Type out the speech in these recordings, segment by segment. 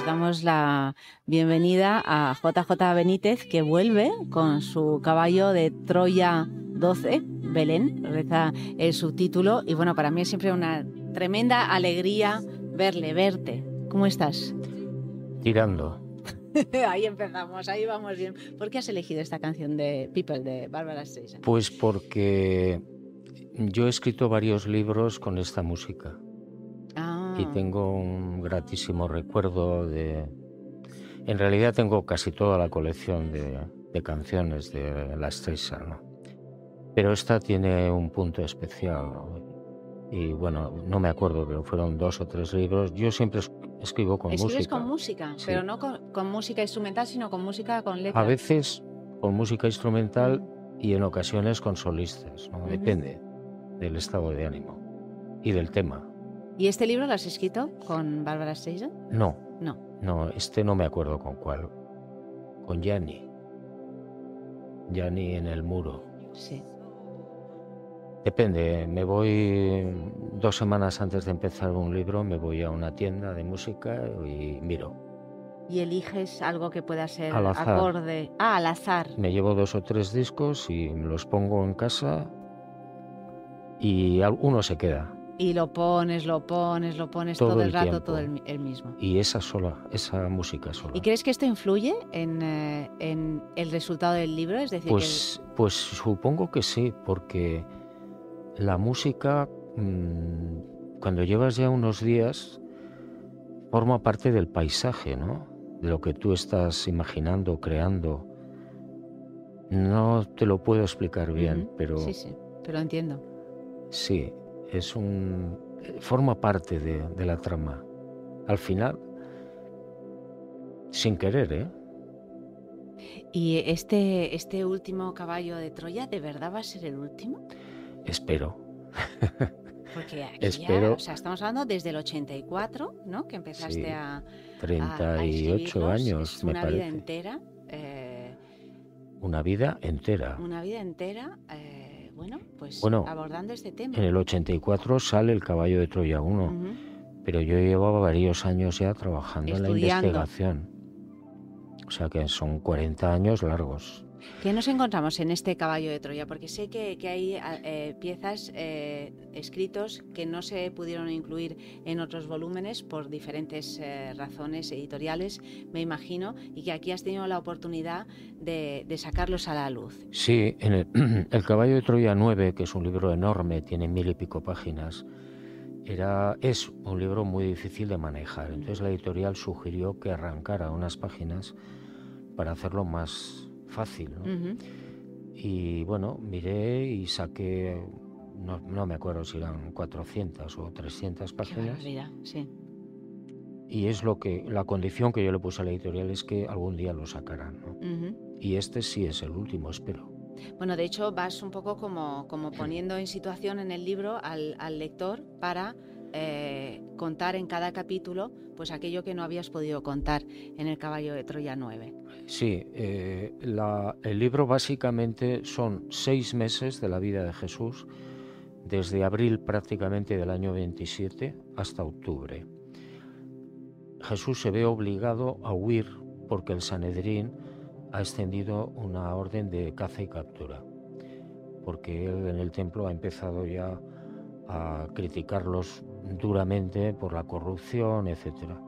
damos la bienvenida a JJ Benítez, que vuelve con su caballo de Troya 12, Belén, reza el subtítulo. Y bueno, para mí es siempre una tremenda alegría verte. ¿Cómo estás? Tirando. Ahí empezamos, ahí vamos bien. ¿Por qué has elegido esta canción de People de Barbra Streisand? Pues porque yo he escrito varios libros con esta música. Y tengo un gratísimo recuerdo de... En realidad tengo casi toda la colección de canciones de la Streisand, ¿no? Pero esta tiene un punto especial, ¿no? Y bueno, no me acuerdo, pero fueron 2 o 3 libros. Yo siempre escribo con música. ¿Escribes con música? Sí. Pero no con música instrumental, sino con música con letra. A veces con música instrumental y en ocasiones con solistas, ¿no? Depende del estado de ánimo y del tema. ¿Y este libro lo has escrito con Barbra Streisand? No, este no me acuerdo con cuál. Con Gianni en el muro. Sí. Depende, me voy 2 semanas antes de empezar un libro, me voy a una tienda de música y miro. ¿Y eliges algo que pueda ser al azar. Acorde? Al azar. Me llevo 2 o 3 discos y los pongo en casa y uno se queda. Y lo pones todo el rato, todo el mismo. Y esa música sola. ¿Y crees que esto influye en el resultado del libro? Es decir, pues supongo que sí, porque la música, cuando llevas ya unos días, forma parte del paisaje, ¿no? De lo que tú estás imaginando, creando. No te lo puedo explicar bien, pero... Sí, te lo entiendo. Sí, forma parte de la trama. Al final, sin querer, ¿eh? ¿Y este último caballo de Troya, de verdad va a ser el último? Espero. Porque aquí ya, o sea, estamos hablando desde el 84, ¿no? Que empezaste sí, a 38 años, es una me vida parece. entera. Una vida entera. Una vida entera, pues abordando este tema. En el 84 sale El caballo de Troya 1, pero yo llevaba varios años ya trabajando en la investigación. O sea que son 40 años largos. ¿Qué nos encontramos en este caballo de Troya? Porque sé que hay piezas, escritos que no se pudieron incluir en otros volúmenes por diferentes razones editoriales, me imagino, y que aquí has tenido la oportunidad de sacarlos a la luz. Sí, en el caballo de Troya 9, que es un libro enorme, tiene 1000 y pico páginas, es un libro muy difícil de manejar. Entonces la editorial sugirió que arrancara unas páginas para hacerlo más fácil, ¿no? Y bueno, miré y saqué, no me acuerdo si eran 400 o 300 páginas. Qué barbaridad, sí. Y es la condición que yo le puse a la editorial es que algún día lo sacaran, ¿no? Y este sí es el último, espero. Bueno, de hecho vas un poco como poniendo en situación en el libro al lector para contar en cada capítulo pues aquello que no habías podido contar en el caballo de Troya 9. Sí, el libro básicamente son 6 meses de la vida de Jesús, desde abril prácticamente del año 27 hasta octubre. Jesús se ve obligado a huir porque el Sanedrín ha extendido una orden de caza y captura, porque él en el templo ha empezado ya a criticarlos duramente por la corrupción, etcétera.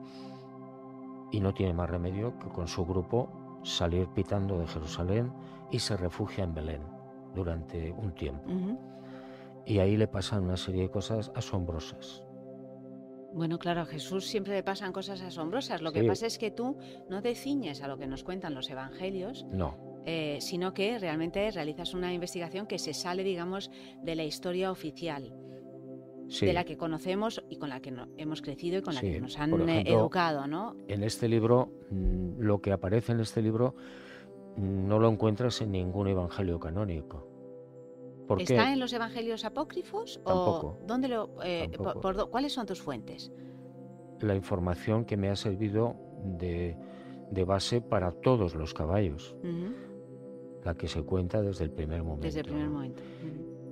Y no tiene más remedio que con su grupo salir pitando de Jerusalén y se refugia en Belén durante un tiempo. Y ahí le pasan una serie de cosas asombrosas. Bueno, claro, a Jesús siempre le pasan cosas asombrosas. Lo que pasa es que tú no te ciñes a lo que nos cuentan los evangelios. No. Sino que realmente realizas una investigación que se sale, digamos, de la historia oficial, de la que conocemos y con la que hemos crecido y con la que nos han educado, ¿no? En este libro, lo que aparece en este libro no lo encuentras en ningún evangelio canónico. ¿Por ¿Está qué? en los evangelios apócrifos? Tampoco. ¿O dónde ¿cuáles son tus fuentes? La información que me ha servido de base para todos los caballos. La que se cuenta desde el primer momento. Desde el primer momento.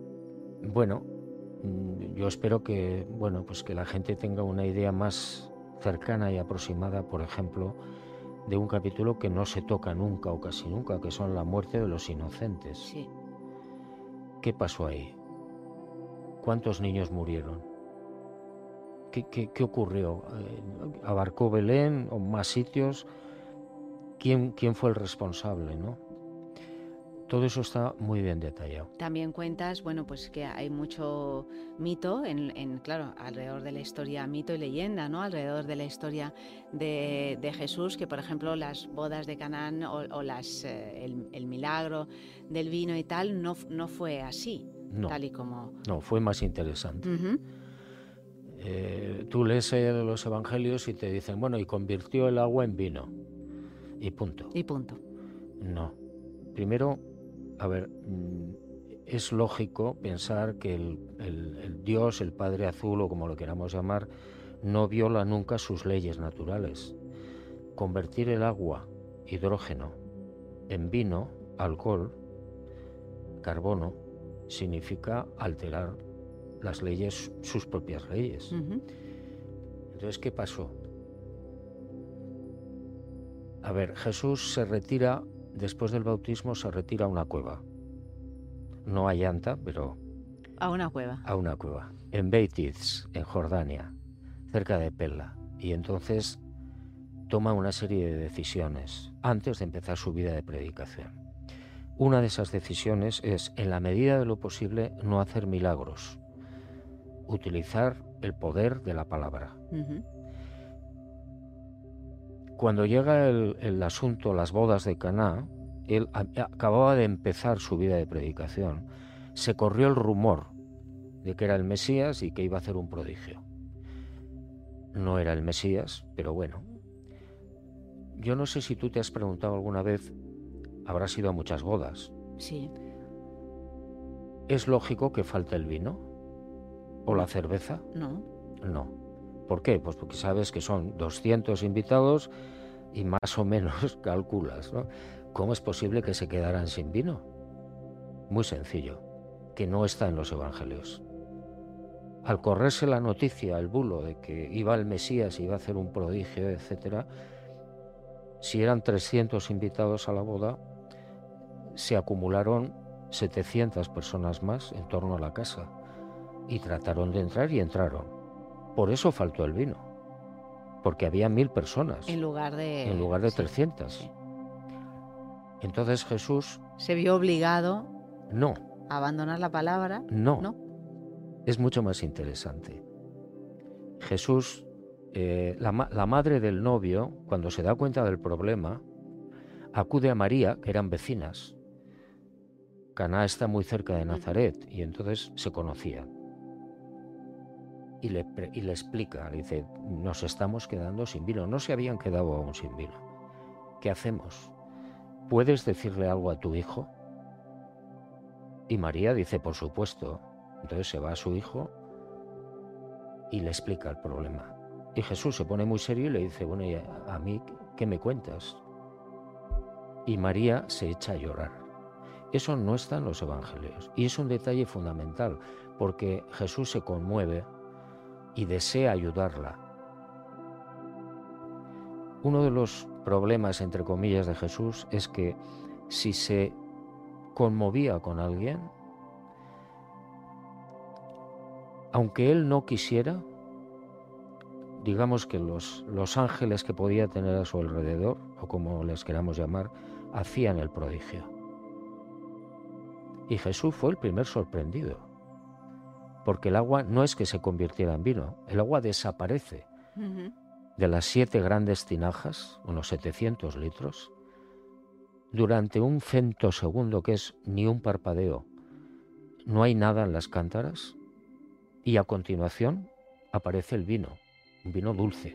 Bueno, yo espero que, pues que la gente tenga una idea más cercana y aproximada, por ejemplo, de un capítulo que no se toca nunca o casi nunca, que son la muerte de los inocentes. Sí. ¿Qué pasó ahí? ¿Cuántos niños murieron? ¿Qué ocurrió? ¿Abarcó Belén o más sitios? ¿Quién fue el responsable, no? Todo eso está muy bien detallado. También cuentas, bueno, pues que hay mucho mito, claro, alrededor de la historia, mito y leyenda, ¿no? Alrededor de la historia de Jesús, que por ejemplo las bodas de Canaán o el milagro del vino y tal, no fue así, No, tal y como... no, fue más interesante. Uh-huh. Tú lees los evangelios y te dicen, bueno, y convirtió el agua en vino. Y punto. Y punto. No. Primero, a ver, es lógico pensar que el Dios, el Padre Azul o como lo queramos llamar, no viola nunca sus leyes naturales. Convertir el agua, hidrógeno, en vino, alcohol, carbono, significa alterar las leyes, sus propias leyes. Uh-huh. Entonces, ¿qué pasó? A ver, Jesús se retira, después del bautismo se retira a una cueva. No a Llanta, pero... A una cueva. A una cueva. En Beit Iz, en Jordania, cerca de Pella. Y entonces toma una serie de decisiones antes de empezar su vida de predicación. Una de esas decisiones es, en la medida de lo posible, no hacer milagros. Utilizar el poder de la palabra. Uh-huh. Cuando llega el asunto, las bodas de Caná, él acababa de empezar su vida de predicación. Se corrió el rumor de que era el Mesías y que iba a hacer un prodigio. No era el Mesías, pero bueno. Yo no sé si tú te has preguntado alguna vez, habrás ido a muchas bodas. Sí. ¿Es lógico que falte el vino? ¿O la cerveza? No. No. ¿Por qué? Pues porque sabes que son 200 invitados y más o menos calculas, ¿no? ¿Cómo es posible que se quedaran sin vino? Muy sencillo, que no está en los evangelios. Al correrse la noticia, el bulo de que iba el Mesías, iba a hacer un prodigio, etc., si eran 300 invitados a la boda, se acumularon 700 personas más en torno a la casa y trataron de entrar y entraron. Por eso faltó el vino, porque había 1000 personas en lugar de sí, 300. Sí. Entonces Jesús... ¿Se vio obligado no, a abandonar la palabra? No. Es mucho más interesante. Jesús, la madre del novio, cuando se da cuenta del problema, acude a María, que eran vecinas. Caná está muy cerca de Nazaret y entonces se conocían. Y le explica, le dice, nos estamos quedando sin vino. No se habían quedado aún sin vino. ¿Qué hacemos? ¿Puedes decirle algo a tu hijo? Y María dice, por supuesto. Entonces se va a su hijo y le explica el problema. Y Jesús se pone muy serio y le dice, bueno, ¿y a mí qué me cuentas? Y María se echa a llorar. Eso no está en los evangelios. Y es un detalle fundamental, porque Jesús se conmueve y desea ayudarla. Uno de los problemas, entre comillas, de Jesús es que si se conmovía con alguien, aunque él no quisiera, digamos que los ángeles que podía tener a su alrededor, o como les queramos llamar, hacían el prodigio. Y Jesús fue el primer sorprendido, porque el agua no es que se convirtiera en vino, el agua desaparece. Uh-huh. De las 7 grandes tinajas, unos 700 litros, durante un femtosegundo, que es ni un parpadeo, no hay nada en las cántaras, y a continuación aparece el vino, un vino dulce.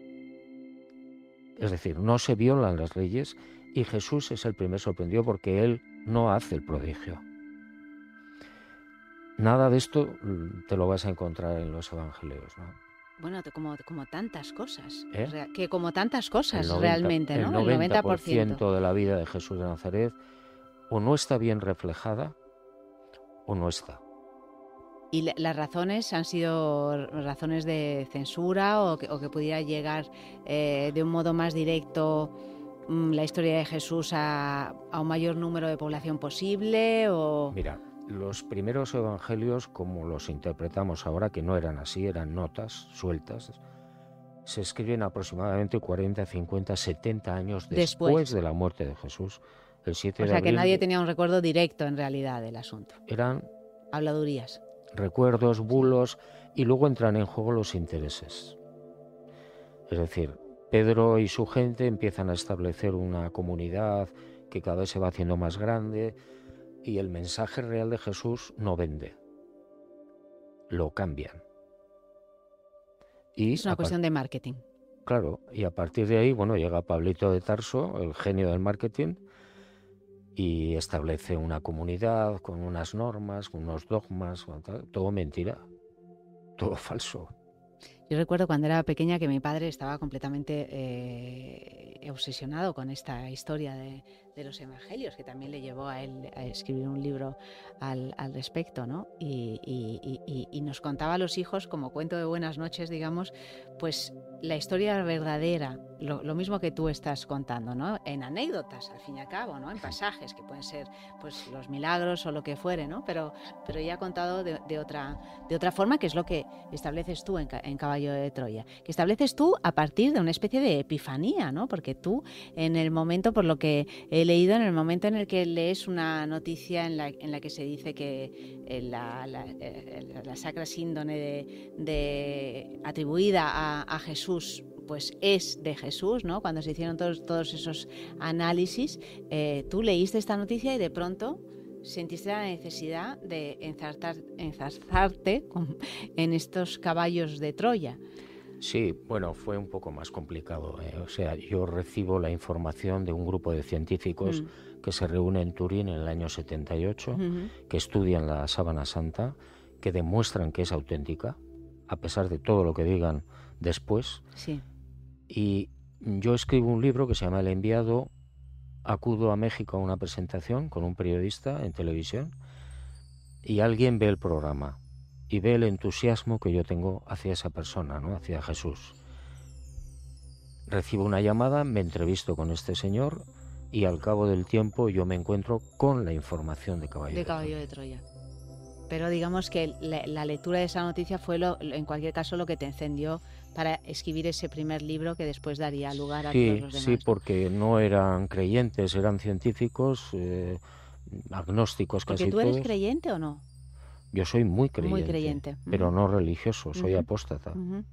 Es decir, no se violan las leyes y Jesús es el primer sorprendido porque él no hace el prodigio. Nada de esto te lo vas a encontrar en los evangelios, ¿no? Bueno, como tantas cosas, ¿Eh? Que como tantas cosas 90, realmente, ¿no? El 90% de la vida de Jesús de Nazaret o no está bien reflejada o no está. ¿Y las razones han sido razones de censura o que pudiera llegar de un modo más directo la historia de Jesús a un mayor número de población posible? O... Mira, los primeros evangelios, como los interpretamos ahora, que no eran así, eran notas sueltas, se escriben aproximadamente 40, 50, 70 años después de la muerte de Jesús, el 7 O de sea, abril. que nadie tenía un recuerdo directo en realidad del asunto. Eran habladurías, recuerdos, bulos, y luego entran en juego los intereses. Es decir, Pedro y su gente empiezan a establecer una comunidad que cada vez se va haciendo más grande, y el mensaje real de Jesús no vende, lo cambian. Y es una cuestión de marketing. Claro, y a partir de ahí, bueno, llega Pablito de Tarso, el genio del marketing, y establece una comunidad con unas normas, con unos dogmas, todo mentira, todo falso. Yo recuerdo cuando era pequeña que mi padre estaba completamente obsesionado con esta historia de los evangelios, que también le llevó a él a escribir un libro al respecto, ¿no? Y nos contaba a los hijos, como cuento de buenas noches, digamos, pues la historia verdadera, lo mismo que tú estás contando, ¿no? En anécdotas, al fin y al cabo, ¿no? En pasajes, que pueden ser pues los milagros o lo que fuere, ¿no? Pero ya contado de otra forma, que es lo que estableces tú en Caballo de Troya, que estableces tú a partir de una especie de epifanía, ¿no? Porque tú, en el momento, por lo que he leído, en el momento en el que lees una noticia en la que se dice que la Sacra Síndone atribuida a Jesús, pues es de Jesús, ¿no? Cuando se hicieron todos esos análisis, tú leíste esta noticia y de pronto sentiste la necesidad de enzarzarte en estos caballos de Troya. Sí, bueno, fue un poco más complicado. O sea, yo recibo la información de un grupo de científicos que se reúne en Turín en el año 78, que estudian la Sábana Santa, que demuestran que es auténtica, a pesar de todo lo que digan después. Sí. Y yo escribo un libro que se llama El Enviado. Acudo a México a una presentación con un periodista en televisión y alguien ve el programa y ve el entusiasmo que yo tengo hacia esa persona, ¿no? Hacia Jesús. Recibo una llamada, me entrevisto con este señor y al cabo del tiempo yo me encuentro con la información de Caballo de Troya. Pero digamos que la lectura de esa noticia fue, en cualquier caso, lo que te encendió para escribir ese primer libro que después daría lugar a todos los demás. Sí, porque no eran creyentes, eran científicos, agnósticos casi todos. ¿Porque tú eres creyente o no? Yo soy muy creyente. Muy creyente. Pero no religioso, soy apóstata.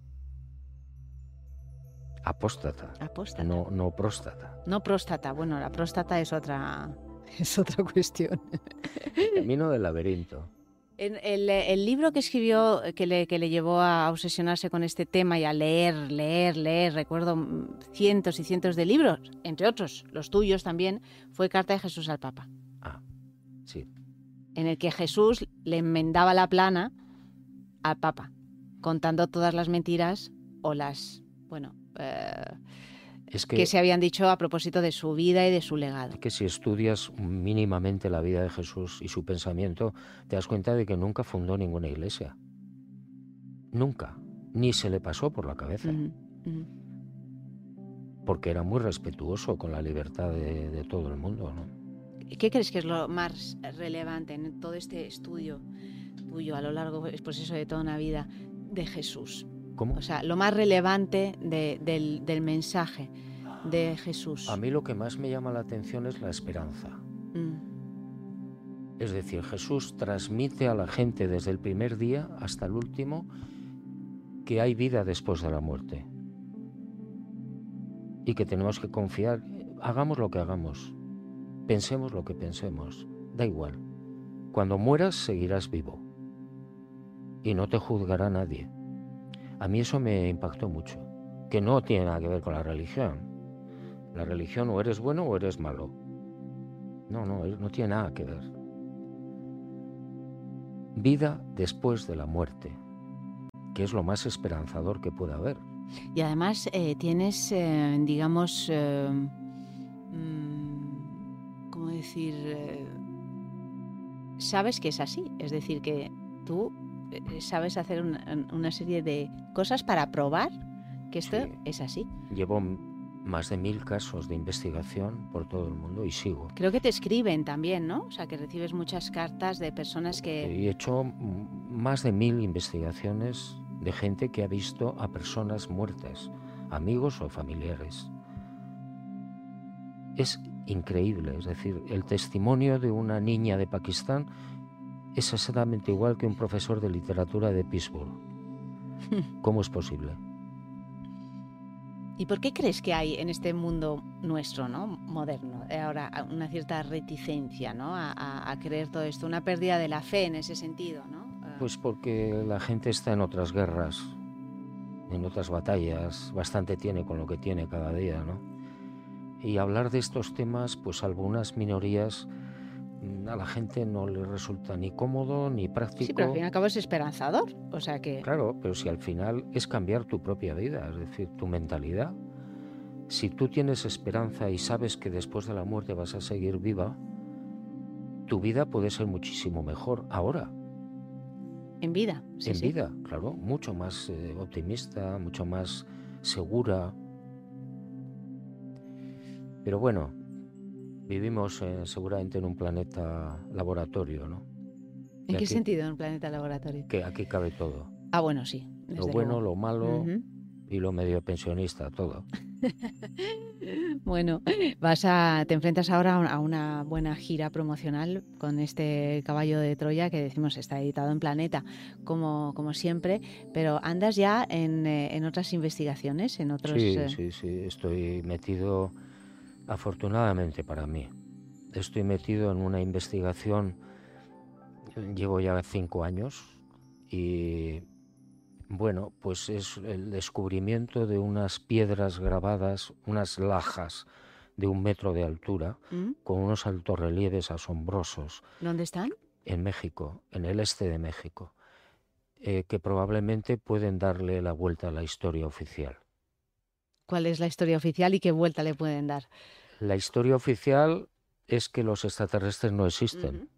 Apóstata. No próstata. No próstata. Bueno, la próstata es otra cuestión. El camino del laberinto. El libro que escribió, que le llevó a obsesionarse con este tema y a leer, recuerdo cientos y cientos de libros, entre otros, los tuyos también, fue Carta de Jesús al Papa. Ah, sí. En el que Jesús le enmendaba la plana al Papa, contando todas las mentiras o las, que se habían dicho a propósito de su vida y de su legado. Es que si estudias mínimamente la vida de Jesús y su pensamiento, te das cuenta de que nunca fundó ninguna iglesia. Nunca. Ni se le pasó por la cabeza. Porque era muy respetuoso con la libertad de todo el mundo, ¿no? ¿Qué crees que es lo más relevante en todo este estudio tuyo a lo largo, pues eso, de toda una vida de Jesús? ¿Cómo? O sea, lo más relevante del mensaje de Jesús. A mí lo que más me llama la atención es la esperanza. Es decir, Jesús transmite a la gente desde el primer día hasta el último que hay vida después de la muerte. Y que tenemos que confiar, hagamos lo que hagamos, pensemos lo que pensemos, da igual. Cuando mueras seguirás vivo y no te juzgará nadie. A mí eso me impactó mucho, que no tiene nada que ver con la religión. La religión o eres bueno o eres malo. No tiene nada que ver. Vida después de la muerte, que es lo más esperanzador que puede haber. Y además tienes, digamos, ¿cómo decir? Sabes que es así, es decir, que tú sabes hacer una serie de cosas para probar que esto Sí. es así. Llevo más de 1000 casos de investigación por todo el mundo y sigo. Creo que te escriben también, ¿no? O sea, que recibes muchas cartas de personas que... He hecho más de 1000 investigaciones de gente que ha visto a personas muertas, amigos o familiares. Es increíble, es decir, el testimonio de una niña de Pakistán es exactamente igual que un profesor de literatura de Pittsburgh. ¿Cómo es posible? ¿Y por qué crees que hay en este mundo nuestro, ¿no? Moderno, ahora una cierta reticencia, ¿no? a creer todo esto, una pérdida de la fe en ese sentido, ¿no? Pues porque la gente está en otras guerras, en otras batallas, bastante tiene con lo que tiene cada día, ¿no? Y hablar de estos temas, pues a algunas minorías, a la gente no le resulta ni cómodo ni práctico. Sí, pero al fin y al cabo es esperanzador, o sea que... Claro, pero si al final es cambiar tu propia vida, es decir, tu mentalidad. Si tú tienes esperanza y sabes que después de la muerte vas a seguir viva, tu vida puede ser muchísimo mejor ahora. En vida, sí, En sí. vida, claro, mucho más optimista, mucho más segura. Pero bueno, vivimos seguramente en un planeta laboratorio, ¿no? ¿En qué sentido en un planeta laboratorio? Que aquí cabe todo. Ah, bueno, sí. Lo bueno, lo malo y lo medio pensionista, todo. Bueno, te enfrentas ahora a una buena gira promocional con este Caballo de Troya que decimos está editado en Planeta, como siempre, pero andas ya en otras investigaciones, en otros... Sí, estoy metido, afortunadamente para mí, estoy metido en una investigación, llevo ya 5 años y... Bueno, pues es el descubrimiento de unas piedras grabadas, unas lajas de 1 metro de altura, con unos altorrelieves asombrosos. ¿Dónde están? En México, en el este de México, que probablemente pueden darle la vuelta a la historia oficial. ¿Cuál es la historia oficial y qué vuelta le pueden dar? La historia oficial es que los extraterrestres no existen.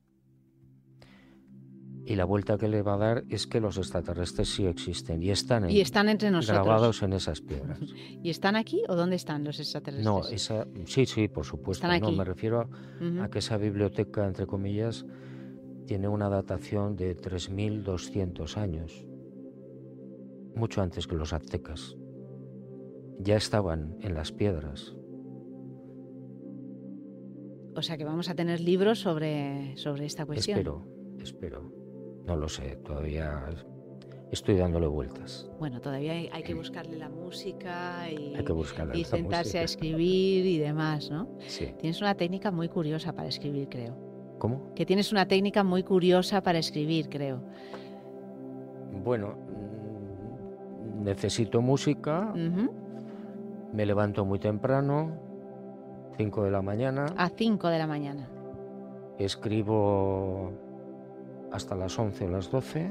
Y la vuelta que le va a dar es que los extraterrestres sí existen y están entre nosotros, grabados en esas piedras. ¿Y están aquí o dónde están los extraterrestres? No, sí, por supuesto. Están aquí. No, me refiero a que esa biblioteca, entre comillas, tiene una datación de 3200 años, mucho antes que los aztecas. Ya estaban en las piedras. O sea que vamos a tener libros sobre esta cuestión. Espero. No lo sé, todavía estoy dándole vueltas. Bueno, todavía hay que buscarle la música y sentarse música a escribir y demás, ¿no? Sí. Tienes una técnica muy curiosa para escribir, creo. ¿Cómo? Que tienes una técnica muy curiosa para escribir, creo. Bueno, necesito música, me levanto muy temprano, 5 de la mañana. A 5 de la mañana. Escribo hasta las 11 o las 12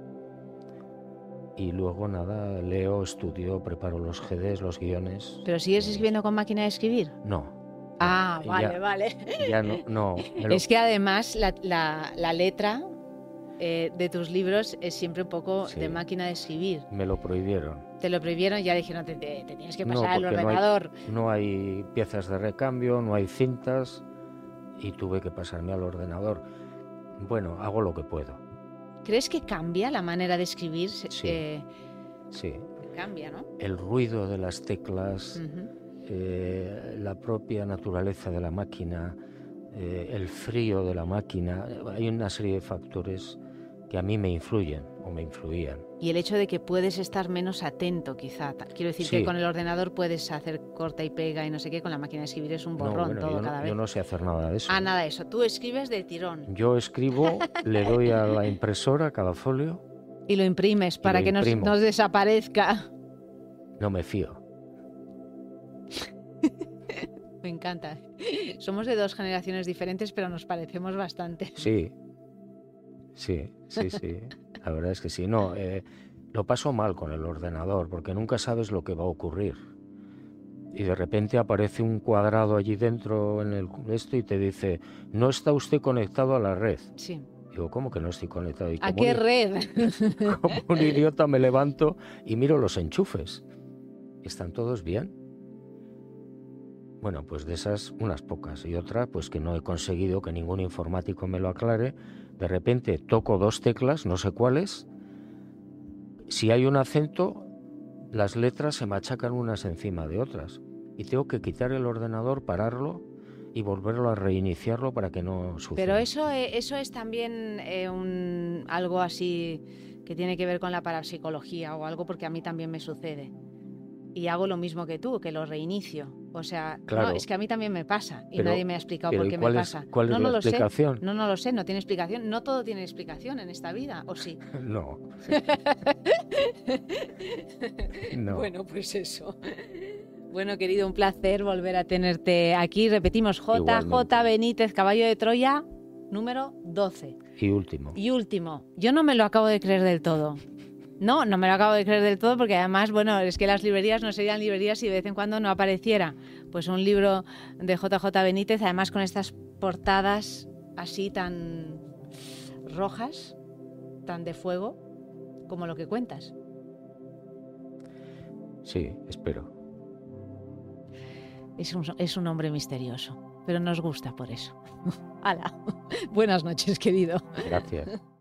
y luego nada, leo, estudio, preparo los GDs, los guiones. ¿Pero sigues escribiendo con máquina de escribir? No. Ah, vale. Ya no. Es que además la letra de tus libros es siempre un poco de máquina de escribir. Me lo prohibieron. Te lo prohibieron y ya dijeron, te tienes que pasar al ordenador. No hay piezas de recambio, no hay cintas y tuve que pasarme al ordenador. Bueno, hago lo que puedo. ¿Crees que cambia la manera de escribir? Sí. Cambia, ¿no? El ruido de las teclas, la propia naturaleza de la máquina, el frío de la máquina. Hay una serie de factores que a mí me influyen o me influían. Y el hecho de que puedes estar menos atento, quizá. Quiero decir que con el ordenador puedes hacer corta y pega y no sé qué, con la máquina de escribir es un borrón cada vez. Yo no sé hacer nada de eso. Ah, nada de eso. Tú escribes de tirón. Yo escribo, le doy a la impresora cada folio. Y lo imprimes para que no desaparezca. No me fío. Me encanta. Somos de 2 generaciones diferentes, pero nos parecemos bastante. Sí. La verdad es que sí. No, lo paso mal con el ordenador porque nunca sabes lo que va a ocurrir. Y de repente aparece un cuadrado allí dentro en el y te dice, no está usted conectado a la red. Sí. Y Digo, ¿cómo que no estoy conectado? Y ¿A qué red? como un idiota me levanto y miro los enchufes. ¿Están todos bien? Bueno, pues de esas unas pocas. Y otra, pues que no he conseguido que ningún informático me lo aclare. De repente toco 2 teclas, no sé cuáles. Si hay un acento, las letras se machacan unas encima de otras. Y tengo que quitar el ordenador, pararlo y volverlo a reiniciarlo para que no suceda. Pero eso es también algo así que tiene que ver con la parapsicología o algo, porque a mí también me sucede. Y hago lo mismo que tú, que lo reinicio. O sea, Claro, no, es que a mí también me pasa y pero- nadie me ha explicado pero por ¿y qué cuál me es- pasa. cuál es no la lo explicación? sé. No lo sé, no tiene explicación. No todo tiene explicación en esta vida, ¿o sí? No. No. Bueno, pues eso. Bueno, querido, un placer volver a tenerte aquí. Repetimos, JJ Igualmente. Benítez, Caballo de Troya, número 12. Y último. Y último, yo no me lo acabo de creer del todo. No me lo acabo de creer del todo, porque además, bueno, es que las librerías no serían librerías si de vez en cuando no apareciera pues un libro de JJ Benítez, además con estas portadas así tan rojas, tan de fuego, como lo que cuentas. Sí, espero. Es un hombre misterioso, pero nos gusta por eso. ¡Hala! Buenas noches, querido. Gracias.